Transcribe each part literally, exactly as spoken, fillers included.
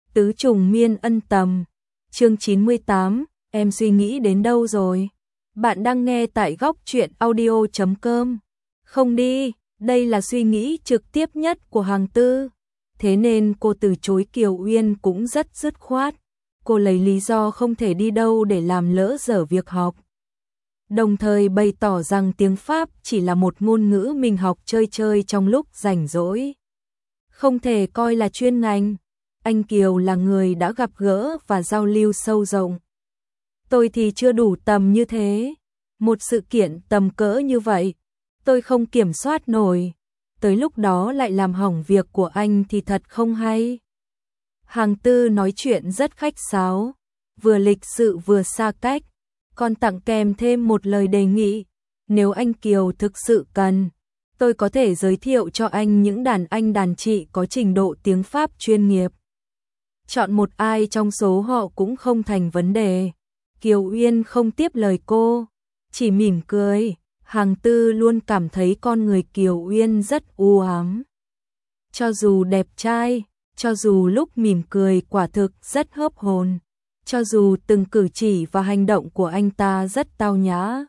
Tứ trùng miên ân tầm. Chương chín mươi tám, em suy nghĩ đến đâu rồi? Bạn đang nghe tại góc truyện audio chấm com. Không đi, đây là suy nghĩ trực tiếp nhất của Hàng Tư. Thế nên cô từ chối Kiều Uyên cũng rất dứt khoát. Cô lấy lý do không thể đi đâu để làm lỡ dở việc học. Đồng thời bày tỏ rằng tiếng Pháp chỉ là một ngôn ngữ mình học chơi chơi trong lúc rảnh rỗi. Không thể coi là chuyên ngành. Anh Kiều là người đã gặp gỡ và giao lưu sâu rộng. Tôi thì chưa đủ tầm như thế. Một sự kiện tầm cỡ như vậy, tôi không kiểm soát nổi. Tới lúc đó lại làm hỏng việc của anh thì thật không hay. Hàng Tư nói chuyện rất khách sáo, vừa lịch sự vừa xa cách, còn tặng kèm thêm một lời đề nghị. Nếu anh Kiều thực sự cần, tôi có thể giới thiệu cho anh những đàn anh đàn chị có trình độ tiếng Pháp chuyên nghiệp. Chọn một ai trong số họ cũng không thành vấn đề. Kiều Uyên không tiếp lời cô, chỉ mỉm cười. Hàng Tư luôn cảm thấy con người Kiều Uyên rất u ám. Cho dù đẹp trai, cho dù lúc mỉm cười quả thực rất hớp hồn, cho dù từng cử chỉ và hành động của anh ta rất tao nhã,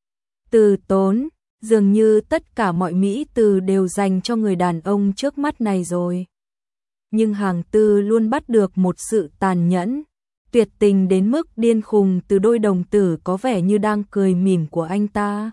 từ tốn, dường như tất cả mọi mỹ từ đều dành cho người đàn ông trước mắt này rồi. Nhưng Hàng Tư luôn bắt được một sự tàn nhẫn, tuyệt tình đến mức điên khùng từ đôi đồng tử có vẻ như đang cười mỉm của anh ta.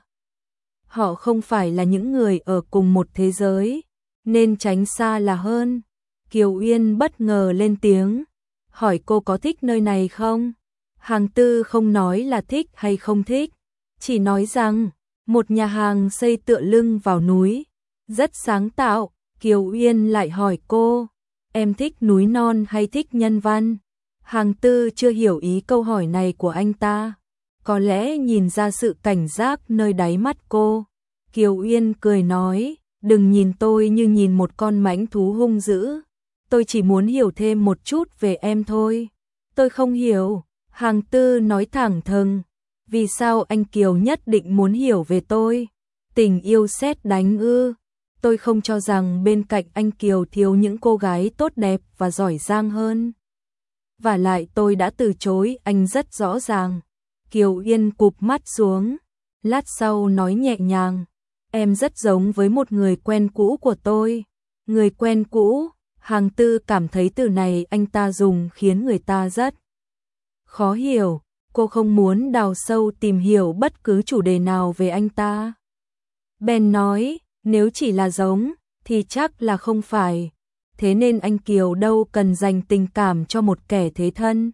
Họ không phải là những người ở cùng một thế giới, nên tránh xa là hơn. Kiều Uyên bất ngờ lên tiếng, hỏi cô có thích nơi này không? Hàng Tư không nói là thích hay không thích, chỉ nói rằng một nhà hàng xây tựa lưng vào núi, rất sáng tạo. Kiều Uyên lại hỏi cô, em thích núi non hay thích nhân văn? Hàng Tư chưa hiểu ý câu hỏi này của anh ta, có lẽ nhìn ra sự cảnh giác nơi đáy mắt cô. Kiều Uyên cười nói, đừng nhìn tôi như nhìn một con mãnh thú hung dữ. Tôi chỉ muốn hiểu thêm một chút về em thôi. Tôi không hiểu. Hàng Tư nói thẳng thừng, vì sao anh Kiều nhất định muốn hiểu về tôi? Tình yêu sét đánh ư? Tôi không cho rằng bên cạnh anh Kiều thiếu những cô gái tốt đẹp và giỏi giang hơn. Và lại tôi đã từ chối anh rất rõ ràng. Kiều Uyên cụp mắt xuống, lát sau nói nhẹ nhàng, em rất giống với một người quen cũ của tôi. Người quen cũ? Hàng Tư cảm thấy từ này anh ta dùng khiến người ta rất khó hiểu. Cô không muốn đào sâu tìm hiểu bất cứ chủ đề nào về anh ta. Ben nói, nếu chỉ là giống, thì chắc là không phải. Thế nên anh Kiều đâu cần dành tình cảm cho một kẻ thế thân.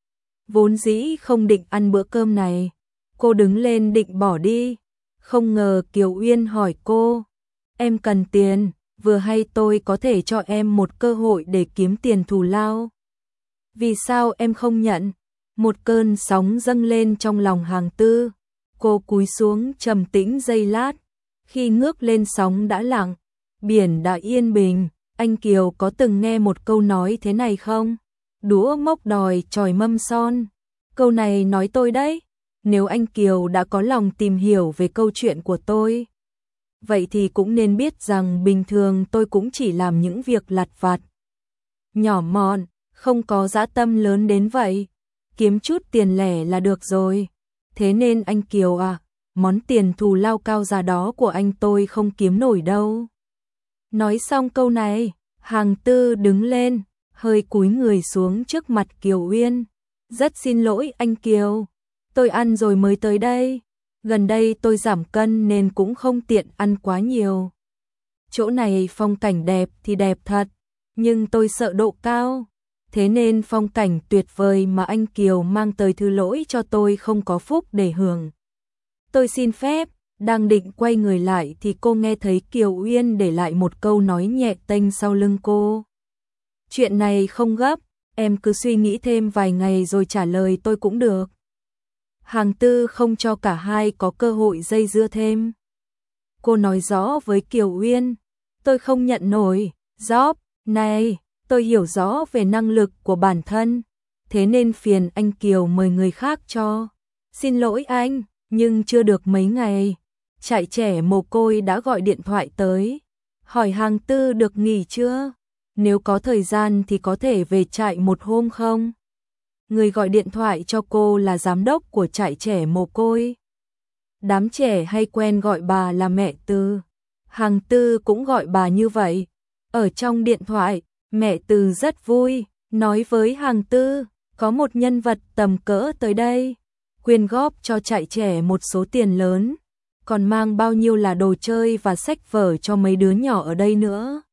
Vốn dĩ không định ăn bữa cơm này. Cô đứng lên định bỏ đi. Không ngờ Kiều Uyên hỏi cô, em cần tiền, vừa hay tôi có thể cho em một cơ hội để kiếm tiền thù lao. Vì sao em không nhận? Một cơn sóng dâng lên trong lòng Hàng Tư. Cô cúi xuống trầm tĩnh giây lát. Khi ngước lên sóng đã lặng, biển đã yên bình. Anh Kiều có từng nghe một câu nói thế này không? Đũa mốc đòi chòi mâm son. Câu này nói tôi đấy. Nếu anh Kiều đã có lòng tìm hiểu về câu chuyện của tôi, vậy thì cũng nên biết rằng bình thường tôi cũng chỉ làm những việc lặt vặt, nhỏ mọn, không có dã tâm lớn đến vậy. Kiếm chút tiền lẻ là được rồi. Thế nên anh Kiều à, món tiền thù lao cao giá đó của anh tôi không kiếm nổi đâu. Nói xong câu này, Hàng Tư đứng lên, hơi cúi người xuống trước mặt Kiều Uyên. Rất xin lỗi anh Kiều, tôi ăn rồi mới tới đây. Gần đây tôi giảm cân nên cũng không tiện ăn quá nhiều. Chỗ này phong cảnh đẹp thì đẹp thật, nhưng tôi sợ độ cao. Thế nên phong cảnh tuyệt vời mà anh Kiều mang tới thứ lỗi cho tôi không có phúc để hưởng. Tôi xin phép. Đang định quay người lại thì cô nghe thấy Kiều Uyên để lại một câu nói nhẹ tênh sau lưng cô. Chuyện này không gấp, em cứ suy nghĩ thêm vài ngày rồi trả lời tôi cũng được. Hàng Tư không cho cả hai có cơ hội dây dưa thêm. Cô nói rõ với Kiều Uyên, tôi không nhận nổi job này, tôi hiểu rõ về năng lực của bản thân, thế nên phiền anh Kiều mời người khác cho. Xin lỗi anh, nhưng chưa được mấy ngày, trại trẻ mồ côi đã gọi điện thoại tới, hỏi Hàng Tư được nghỉ chưa. nếu có thời gian thì có thể về trại một hôm không? Người gọi điện thoại cho cô là giám đốc của trại trẻ mồ côi. Đám trẻ hay quen gọi bà là mẹ Từ. Hằng Tư cũng gọi bà như vậy. Ở trong điện thoại, mẹ Từ rất vui, nói với Hằng Tư, có một nhân vật tầm cỡ tới đây, quyên góp cho trại trẻ một số tiền lớn, còn mang bao nhiêu là đồ chơi và sách vở cho mấy đứa nhỏ ở đây nữa.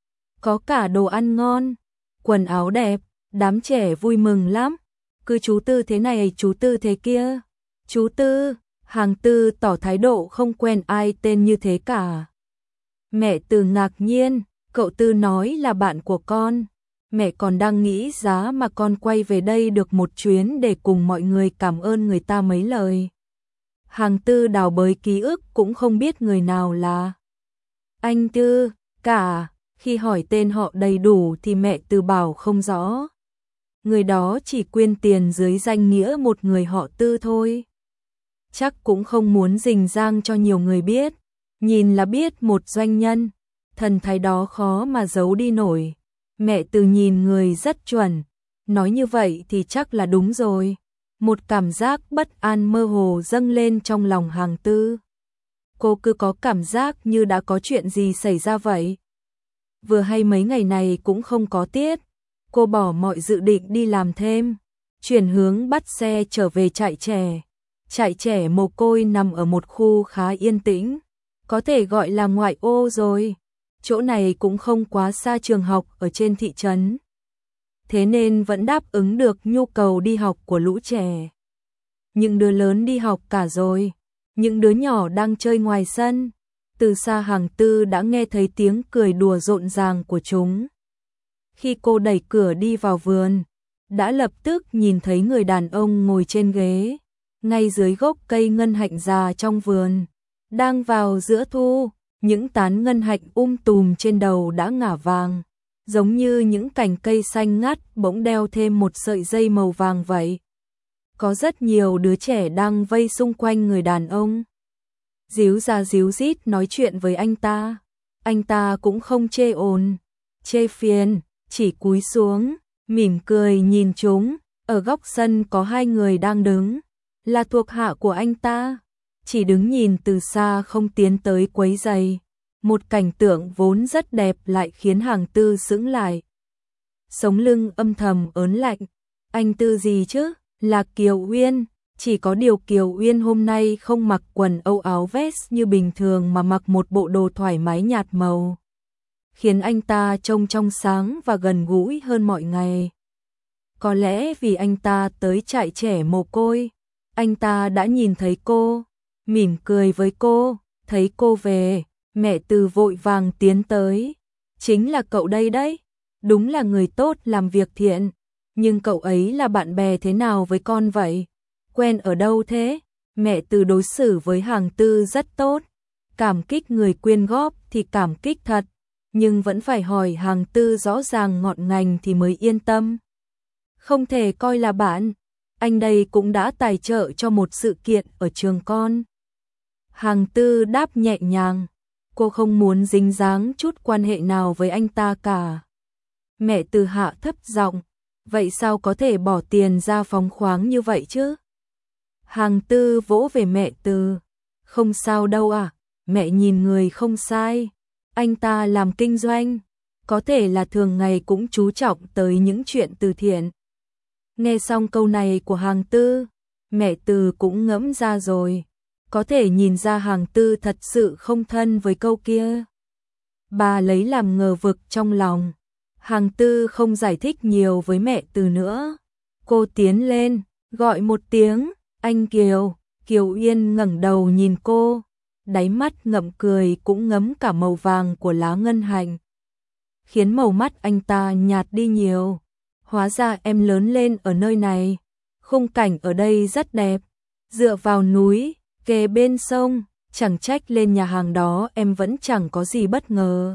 Có cả đồ ăn ngon, quần áo đẹp, đám trẻ vui mừng lắm. Cứ chú Tư thế này, chú Tư thế kia. Chú Tư, Hằng Tư tỏ thái độ không quen ai tên như thế cả. Mẹ Từ ngạc nhiên, cậu Tư nói là bạn của con. Mẹ còn đang nghĩ giá mà con quay về đây được một chuyến để cùng mọi người cảm ơn người ta mấy lời. Hằng Tư đào bới ký ức cũng không biết người nào là anh Tư cả. Khi hỏi tên họ đầy đủ thì mẹ Từ bảo không rõ. Người đó chỉ quyên tiền dưới danh nghĩa một người họ Tư thôi. Chắc cũng không muốn rình rang cho nhiều người biết. Nhìn là biết một doanh nhân. Thần thái đó khó mà giấu đi nổi. Mẹ Từ nhìn người rất chuẩn. Nói như vậy thì chắc là đúng rồi. Một cảm giác bất an mơ hồ dâng lên trong lòng Hằng Tư. Cô cứ có cảm giác như đã có chuyện gì xảy ra vậy. Vừa hay mấy ngày này cũng không có tiết. Cô bỏ mọi dự định đi làm thêm. Chuyển hướng bắt xe trở về trại trẻ. Trại trẻ mồ côi nằm ở một khu khá yên tĩnh. Có thể gọi là ngoại ô rồi. Chỗ này cũng không quá xa trường học ở trên thị trấn. Thế nên vẫn đáp ứng được nhu cầu đi học của lũ trẻ. Những đứa lớn đi học cả rồi. Những đứa nhỏ đang chơi ngoài sân. Từ xa Hằng Tư đã nghe thấy tiếng cười đùa rộn ràng của chúng. Khi cô đẩy cửa đi vào vườn, đã lập tức nhìn thấy người đàn ông ngồi trên ghế, ngay dưới gốc cây ngân hạnh già trong vườn. Đang vào giữa thu, những tán ngân hạnh um tùm trên đầu đã ngả vàng, giống như những cành cây xanh ngắt bỗng đeo thêm một sợi dây màu vàng vậy. Có rất nhiều đứa trẻ đang vây xung quanh người đàn ông. Díu ra díu dít nói chuyện với anh ta. Anh ta cũng không chê ồn, chê phiền, chỉ cúi xuống, mỉm cười nhìn chúng. Ở góc sân có hai người đang đứng, là thuộc hạ của anh ta. Chỉ đứng nhìn từ xa không tiến tới quấy rầy. Một cảnh tượng vốn rất đẹp lại khiến Hằng Tư sững lại. Sống lưng âm thầm ớn lạnh. Anh Tư gì chứ? Là Kiều Uyên. Chỉ có điều Kiều Uyên hôm nay không mặc quần âu áo vest như bình thường mà mặc một bộ đồ thoải mái nhạt màu, khiến anh ta trông trong sáng và gần gũi hơn mọi ngày. Có lẽ vì anh ta tới trại trẻ mồ côi, anh ta đã nhìn thấy cô, mỉm cười với cô, thấy cô về, mẹ Từ vội vàng tiến tới. Chính là cậu đây đấy, đúng là người tốt làm việc thiện, nhưng cậu ấy là bạn bè thế nào với con vậy? Quen ở đâu thế? Mẹ Từ đối xử với Hằng Tư rất tốt, cảm kích người quyên góp thì cảm kích thật, nhưng vẫn phải hỏi Hằng Tư rõ ràng ngọn ngành thì mới yên tâm. Không thể coi là bạn, anh đây cũng đã tài trợ cho một sự kiện ở trường con. Hằng Tư đáp nhẹ nhàng, cô không muốn dính dáng chút quan hệ nào với anh ta cả. Mẹ Từ hạ thấp giọng, vậy sao có thể bỏ tiền ra phóng khoáng như vậy chứ? Hằng Tư vỗ về mẹ Từ, không sao đâu à, mẹ nhìn người không sai. Anh ta làm kinh doanh, có thể là thường ngày cũng chú trọng tới những chuyện từ thiện. Nghe xong câu này của Hằng Tư, mẹ Từ cũng ngẫm ra rồi, có thể nhìn ra Hằng Tư thật sự không thân với câu kia. Bà lấy làm ngờ vực trong lòng. Hằng Tư không giải thích nhiều với mẹ Từ nữa. Cô tiến lên, gọi một tiếng, anh Kiều. Kiều Uyên ngẩng đầu nhìn cô, đáy mắt ngậm cười cũng ngấm cả màu vàng của lá ngân hạnh, khiến màu mắt anh ta nhạt đi nhiều. Hóa ra em lớn lên ở nơi này, khung cảnh ở đây rất đẹp, dựa vào núi, kề bên sông, chẳng trách lên nhà hàng đó em vẫn chẳng có gì bất ngờ.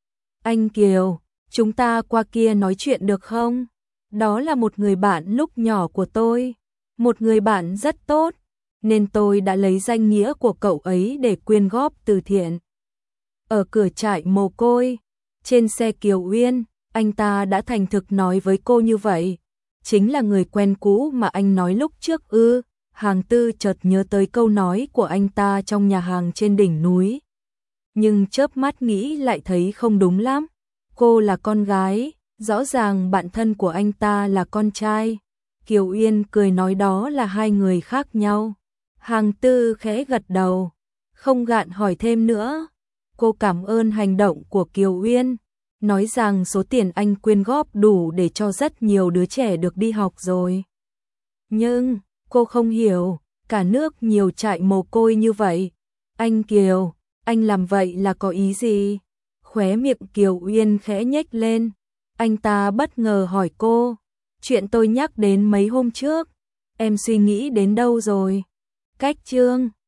Anh Kiều, chúng ta qua kia nói chuyện được không? Đó là một người bạn lúc nhỏ của tôi, một người bạn rất tốt, nên tôi đã lấy danh nghĩa của cậu ấy để quyên góp từ thiện. Ở cửa trại mồ côi, trên xe Kiều Uyên, anh ta đã thành thực nói với cô như vậy. Chính là người quen cũ mà anh nói lúc trước ư? Hàng Tư chợt nhớ tới câu nói của anh ta trong nhà hàng trên đỉnh núi. Nhưng chớp mắt nghĩ lại thấy không đúng lắm. Cô là con gái, rõ ràng bạn thân của anh ta là con trai. Kiều Uyên cười nói đó là hai người khác nhau. Hàng Tư khẽ gật đầu, không gạn hỏi thêm nữa. Cô cảm ơn hành động của Kiều Uyên, nói rằng số tiền anh quyên góp đủ để cho rất nhiều đứa trẻ được đi học rồi. Nhưng, cô không hiểu, cả nước nhiều trại mồ côi như vậy. Anh Kiều, anh làm vậy là có ý gì? Khóe miệng Kiều Uyên khẽ nhếch lên. Anh ta bất ngờ hỏi cô, chuyện tôi nhắc đến mấy hôm trước, em suy nghĩ đến đâu rồi? Cách chương